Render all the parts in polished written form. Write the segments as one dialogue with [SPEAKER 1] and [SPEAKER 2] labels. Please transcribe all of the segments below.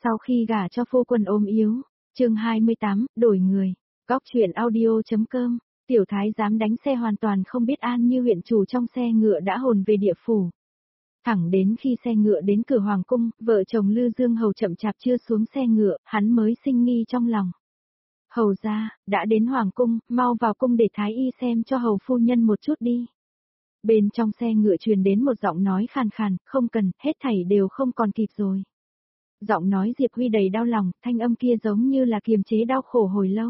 [SPEAKER 1] Sau khi gả cho phu quân ốm yếu, chương 28, đổi người, góc truyện audio.com, tiểu thái giám đánh xe hoàn toàn không biết An Như huyện chủ trong xe ngựa đã hồn về địa phủ. Thẳng đến khi xe ngựa đến cửa hoàng cung, vợ chồng Lư Dương Hầu chậm chạp chưa xuống xe ngựa, hắn mới sinh nghi trong lòng. Hầu ra, đã đến hoàng cung, mau vào cung để thái y xem cho hầu phu nhân một chút đi. Bên trong xe ngựa truyền đến một giọng nói khàn khàn, không cần, hết thảy đều không còn kịp rồi. Giọng nói Diệp Huy đầy đau lòng, thanh âm kia giống như là kiềm chế đau khổ hồi lâu.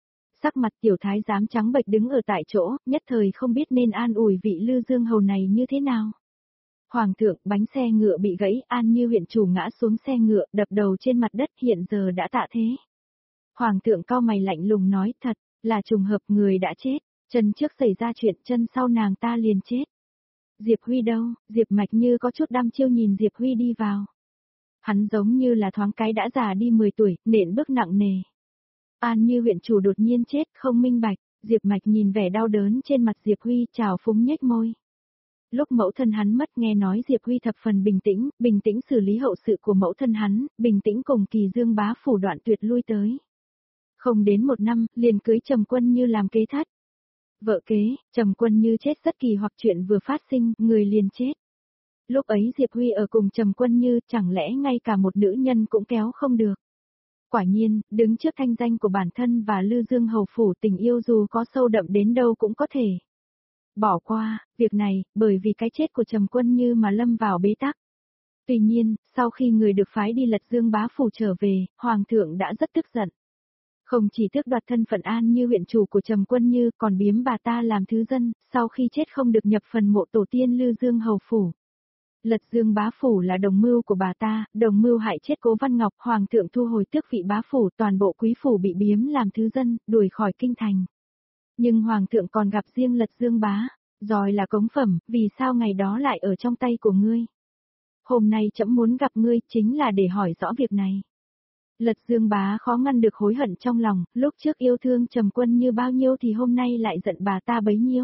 [SPEAKER 1] Sắc mặt tiểu thái giám trắng bệch đứng ở tại chỗ, nhất thời không biết nên an ủi vị Lư Dương Hầu này như thế nào. Hoàng thượng, bánh xe ngựa bị gãy, An Như huyện chủ ngã xuống xe ngựa, đập đầu trên mặt đất, hiện giờ đã tạ thế. Hoàng thượng cau mày lạnh lùng nói, thật, là trùng hợp, người đã chết, chân trước xảy ra chuyện, chân sau nàng ta liền chết. Diệp Huy đâu? Diệp Mạch Như có chút đăm chiêu nhìn Diệp Huy đi vào. Hắn giống như là thoáng cái đã già đi 10 tuổi, nện bước nặng nề. An Như huyện chủ đột nhiên chết, không minh bạch, Diệp Mạch nhìn vẻ đau đớn trên mặt Diệp Huy, trào phúng nhếch môi. Lúc mẫu thân hắn mất, nghe nói Diệp Huy thập phần bình tĩnh xử lý hậu sự của mẫu thân hắn, bình tĩnh cùng Kỳ Dương bá phủ đoạn tuyệt lui tới. Không đến 1 năm, liền cưới Trầm Quân Như làm kế thất. Vợ kế, Trầm Quân Như chết rất kỳ hoặc chuyện vừa phát sinh, người liền chết. Lúc ấy Diệp Huy ở cùng Trầm Quân Như, chẳng lẽ ngay cả một nữ nhân cũng kéo không được. Quả nhiên, đứng trước thanh danh của bản thân và Lư Dương hầu phủ, tình yêu dù có sâu đậm đến đâu cũng có thể bỏ qua việc này, bởi vì cái chết của Trầm Quân Như mà lâm vào bế tắc. Tuy nhiên, sau khi người được phái đi Lật Dương bá phủ trở về, Hoàng thượng đã rất tức giận. Không chỉ tước đoạt thân phận An Như huyện chủ của Trầm Quân Như, còn biếm bà ta làm thứ dân, sau khi chết không được nhập phần mộ tổ tiên Lư Dương hầu phủ. Lật Dương bá phủ là đồng mưu của bà ta, đồng mưu hại chết Cố Văn Ngọc, Hoàng thượng thu hồi tước vị bá phủ, toàn bộ quý phủ bị biếm làm thứ dân, đuổi khỏi kinh thành. Nhưng Hoàng thượng còn gặp riêng Lật Dương bá, rồi là cống phẩm, vì sao ngày đó lại ở trong tay của ngươi? Hôm nay trẫm muốn gặp ngươi chính là để hỏi rõ việc này. Lật Dương bá khó ngăn được hối hận trong lòng, lúc trước yêu thương Trầm Quân Như bao nhiêu thì hôm nay lại giận bà ta bấy nhiêu.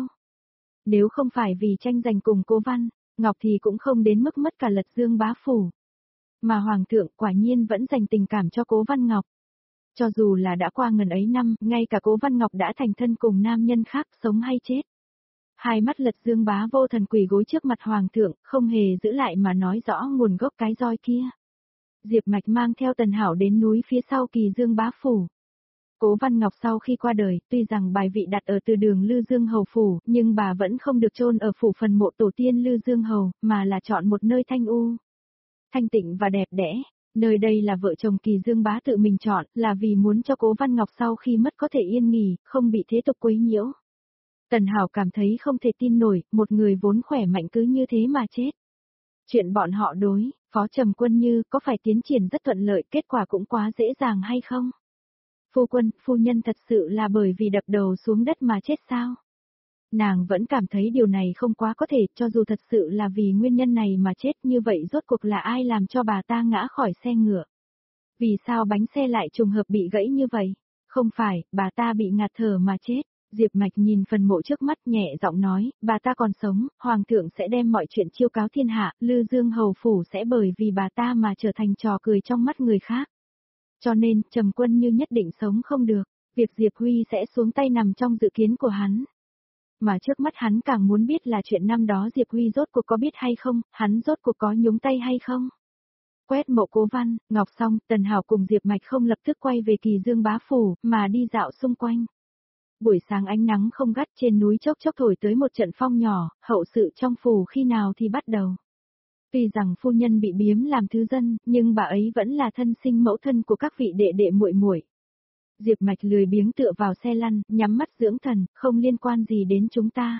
[SPEAKER 1] Nếu không phải vì tranh giành cùng Cố Văn Ngọc thì cũng không đến mức mất cả Lật Dương bá phủ. Mà Hoàng thượng quả nhiên vẫn dành tình cảm cho Cố Văn Ngọc. Cho dù là đã qua ngần ấy năm, ngay cả Cố Văn Ngọc đã thành thân cùng nam nhân khác, sống hay chết. Hai mắt Lật Dương bá vô thần quỳ gối trước mặt Hoàng thượng, không hề giữ lại mà nói rõ nguồn gốc cái roi kia. Diệp Mạch mang theo Tần Hảo đến núi phía sau Kỳ Dương bá phủ. Cố Văn Ngọc sau khi qua đời, tuy rằng bài vị đặt ở từ đường Lư Dương hầu phủ, nhưng bà vẫn không được chôn ở phủ phần mộ tổ tiên Lư Dương hầu, mà là chọn một nơi thanh u, thanh tịnh và đẹp đẽ. Nơi đây là vợ chồng Kỳ Dương bá tự mình chọn, là vì muốn cho Cố Văn Ngọc sau khi mất có thể yên nghỉ, không bị thế tục quấy nhiễu. Tần Hảo cảm thấy không thể tin nổi, một người vốn khỏe mạnh cứ như thế mà chết. Chuyện bọn họ đối phó Trầm Quân Như có phải tiến triển rất thuận lợi, kết quả cũng quá dễ dàng hay không? Phu quân, phu nhân thật sự là bởi vì đập đầu xuống đất mà chết sao? Nàng vẫn cảm thấy điều này không quá có thể, cho dù thật sự là vì nguyên nhân này mà chết, như vậy rốt cuộc là ai làm cho bà ta ngã khỏi xe ngựa? Vì sao bánh xe lại trùng hợp bị gãy như vậy? Không phải, bà ta bị ngạt thở mà chết. Diệp Mạch nhìn phần mộ trước mắt nhẹ giọng nói, bà ta còn sống, Hoàng thượng sẽ đem mọi chuyện chiêu cáo thiên hạ, Lư Dương hầu phủ sẽ bởi vì bà ta mà trở thành trò cười trong mắt người khác. Cho nên, Trầm Quân Như nhất định sống không được, việc Diệp Huy sẽ xuống tay nằm trong dự kiến của hắn. Mà trước mắt hắn càng muốn biết là chuyện năm đó Diệp Huy rốt cuộc có biết hay không, hắn rốt cuộc có nhúng tay hay không. Quét mộ Cố Văn Ngọc xong, Tần Hảo cùng Diệp Mạch không lập tức quay về Kỳ Dương bá phủ, mà đi dạo xung quanh. Buổi sáng ánh nắng không gắt, trên núi chốc chốc thổi tới một trận phong nhỏ, hậu sự trong phủ khi nào thì bắt đầu. Tuy rằng phu nhân bị biếm làm thứ dân, nhưng bà ấy vẫn là thân sinh mẫu thân của các vị đệ đệ muội muội. Diệp Mạch lười biếng tựa vào xe lăn, nhắm mắt dưỡng thần, không liên quan gì đến chúng ta.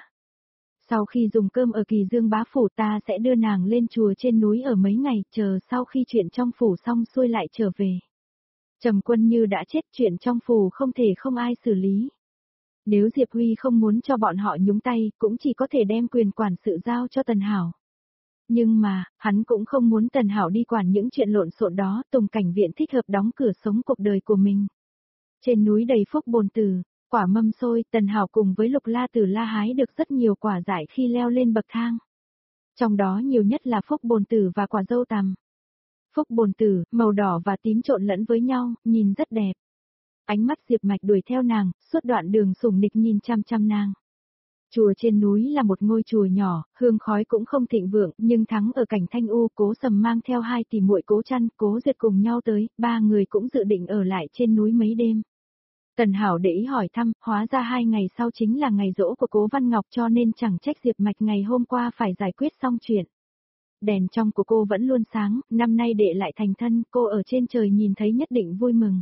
[SPEAKER 1] Sau khi dùng cơm ở Kỳ Dương bá phủ ta sẽ đưa nàng lên chùa trên núi ở mấy ngày, chờ sau khi chuyện trong phủ xong xuôi lại trở về. Trầm Quân Như đã chết, chuyện trong phủ không thể không ai xử lý. Nếu Diệp Huy không muốn cho bọn họ nhúng tay, cũng chỉ có thể đem quyền quản sự giao cho Tần Hảo. Nhưng mà, hắn cũng không muốn Tần Hảo đi quản những chuyện lộn xộn đó, Tùng Cảnh Viện thích hợp đóng cửa sống cuộc đời của mình. Trên núi đầy phúc bồn tử, quả mâm xôi, Tần Hảo cùng với Lục La Tử La hái được rất nhiều quả dại khi leo lên bậc thang. Trong đó nhiều nhất là phúc bồn tử và quả dâu tằm. Phúc bồn tử, màu đỏ và tím trộn lẫn với nhau, nhìn rất đẹp. Ánh mắt Diệp Mạch đuổi theo nàng, suốt đoạn đường sủng nịch nhìn chăm chăm nàng. Chùa trên núi là một ngôi chùa nhỏ, hương khói cũng không thịnh vượng, nhưng thắng ở cảnh thanh u. Cố Sầm mang theo 2 tỷ muội Cố Trăn, Cố Duyệt cùng nhau tới, 3 người cũng dự định ở lại trên núi mấy đêm. Tần Hảo để ý hỏi thăm, hóa ra 2 ngày sau chính là ngày giỗ của Cố Văn Ngọc, cho nên chẳng trách Diệp Mạch ngày hôm qua phải giải quyết xong chuyện. Đèn trong của cô vẫn luôn sáng, năm nay đệ lại thành thân, cô ở trên trời nhìn thấy nhất định vui mừng.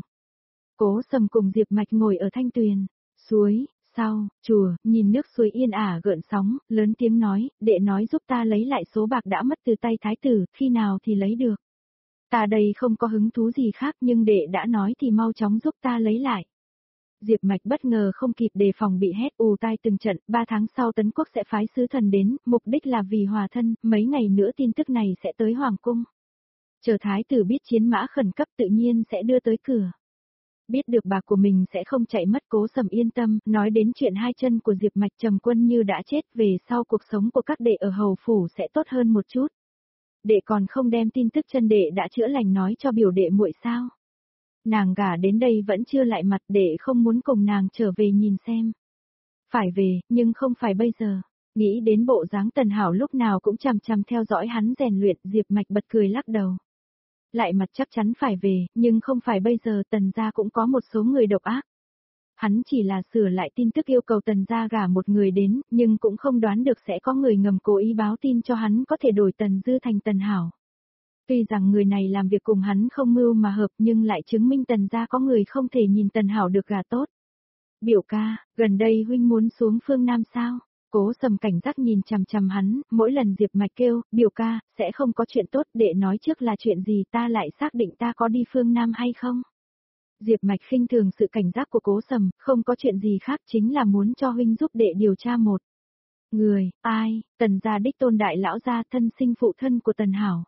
[SPEAKER 1] Cố Sầm cùng Diệp Mạch ngồi ở thanh tuyền, suối, sau, chùa, nhìn nước suối yên ả gợn sóng, lớn tiếng nói, đệ nói giúp ta lấy lại số bạc đã mất từ tay thái tử, khi nào thì lấy được. Ta đây không có hứng thú gì khác nhưng đệ đã nói thì mau chóng giúp ta lấy lại. Diệp Mạch bất ngờ không kịp đề phòng bị hét ù tai từng trận, 3 tháng sau Tấn Quốc sẽ phái sứ thần đến, mục đích là vì hòa thân, mấy ngày nữa tin tức này sẽ tới Hoàng cung. Chờ thái tử biết chiến mã khẩn cấp tự nhiên sẽ đưa tới cửa. Biết được bạc của mình sẽ không chạy mất, Cố Sầm yên tâm, nói đến chuyện 2 chân của Diệp Mạch Trầm Quân như đã chết, về sau cuộc sống của các đệ ở hầu phủ sẽ tốt hơn một chút. Đệ còn không đem tin tức chân đệ đã chữa lành nói cho biểu đệ muội sao? Nàng gả đến đây vẫn chưa lại mặt, đệ không muốn cùng nàng trở về nhìn xem. Phải về, nhưng không phải bây giờ. Nghĩ đến bộ dáng Tần Hảo lúc nào cũng chằm chằm theo dõi hắn rèn luyện, Diệp Mạch bật cười lắc đầu. Lại mặt chắc chắn phải về, nhưng không phải bây giờ, Tần gia cũng có một số người độc ác. Hắn chỉ là sửa lại tin tức yêu cầu Tần gia gả một người đến, nhưng cũng không đoán được sẽ có người ngầm cố ý báo tin cho hắn có thể đổi Tần Dư thành Tần Hảo. Tuy rằng người này làm việc cùng hắn không mưu mà hợp nhưng lại chứng minh Tần gia có người không thể nhìn Tần Hảo được gả tốt. Biểu ca, gần đây huynh muốn xuống phương Nam sao? Cố Sầm cảnh giác nhìn chằm chằm hắn, mỗi lần Diệp Mạch kêu, biểu ca, sẽ không có chuyện tốt, đệ nói trước là chuyện gì, ta lại xác định ta có đi phương Nam hay không? Diệp Mạch khinh thường sự cảnh giác của Cố Sầm, không có chuyện gì khác, chính là muốn cho huynh giúp đệ điều tra một người, ai? Tần gia đích tôn đại lão gia, thân sinh phụ thân của Tần Hảo.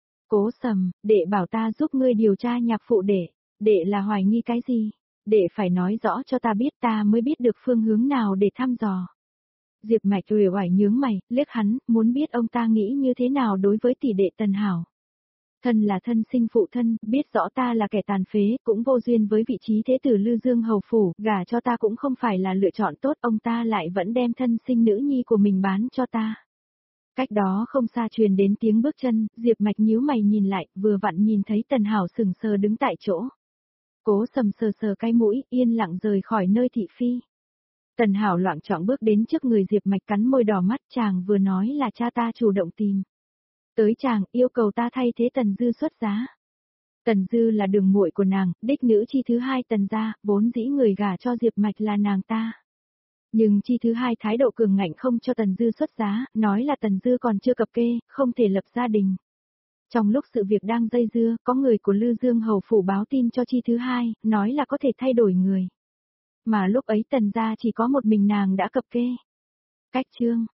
[SPEAKER 1] Cố Sầm, đệ bảo ta giúp ngươi điều tra nhạc phụ đệ là hoài nghi cái gì? Đệ phải nói rõ cho ta biết, ta mới biết được phương hướng nào để thăm dò. Diệp Mạch uể oải nhướng mày, liếc hắn, muốn biết ông ta nghĩ như thế nào đối với tỷ đệ Tần Hảo. Thân là thân sinh phụ thân, biết rõ ta là kẻ tàn phế, cũng vô duyên với vị trí thế tử Lư Dương hầu phủ, gả cho ta cũng không phải là lựa chọn tốt, ông ta lại vẫn đem thân sinh nữ nhi của mình bán cho ta. Cách đó không xa truyền đến tiếng bước chân, Diệp Mạch nhíu mày nhìn lại, vừa vặn nhìn thấy Tần Hảo sững sờ đứng tại chỗ. Cố Sầm sờ sờ cái mũi, yên lặng rời khỏi nơi thị phi. Tần Hảo loạng choạng bước đến trước người Diệp Mạch, cắn môi đỏ mắt, chàng vừa nói là cha ta chủ động tìm tới chàng, yêu cầu ta thay thế Tần Dư xuất giá. Tần Dư là đường muội của nàng, đích nữ chi thứ 2 Tần gia, vốn dĩ người gả cho Diệp Mạch là nàng ta. Nhưng chi thứ 2 thái độ cường ngạnh không cho Tần Dư xuất giá, nói là Tần Dư còn chưa cập kê, không thể lập gia đình. Trong lúc sự việc đang dây dưa, có người của Lư Dương hầu phủ báo tin cho chi thứ 2, nói là có thể thay đổi người. Mà lúc ấy Tần gia chỉ có một mình nàng đã cập kê. Cách chương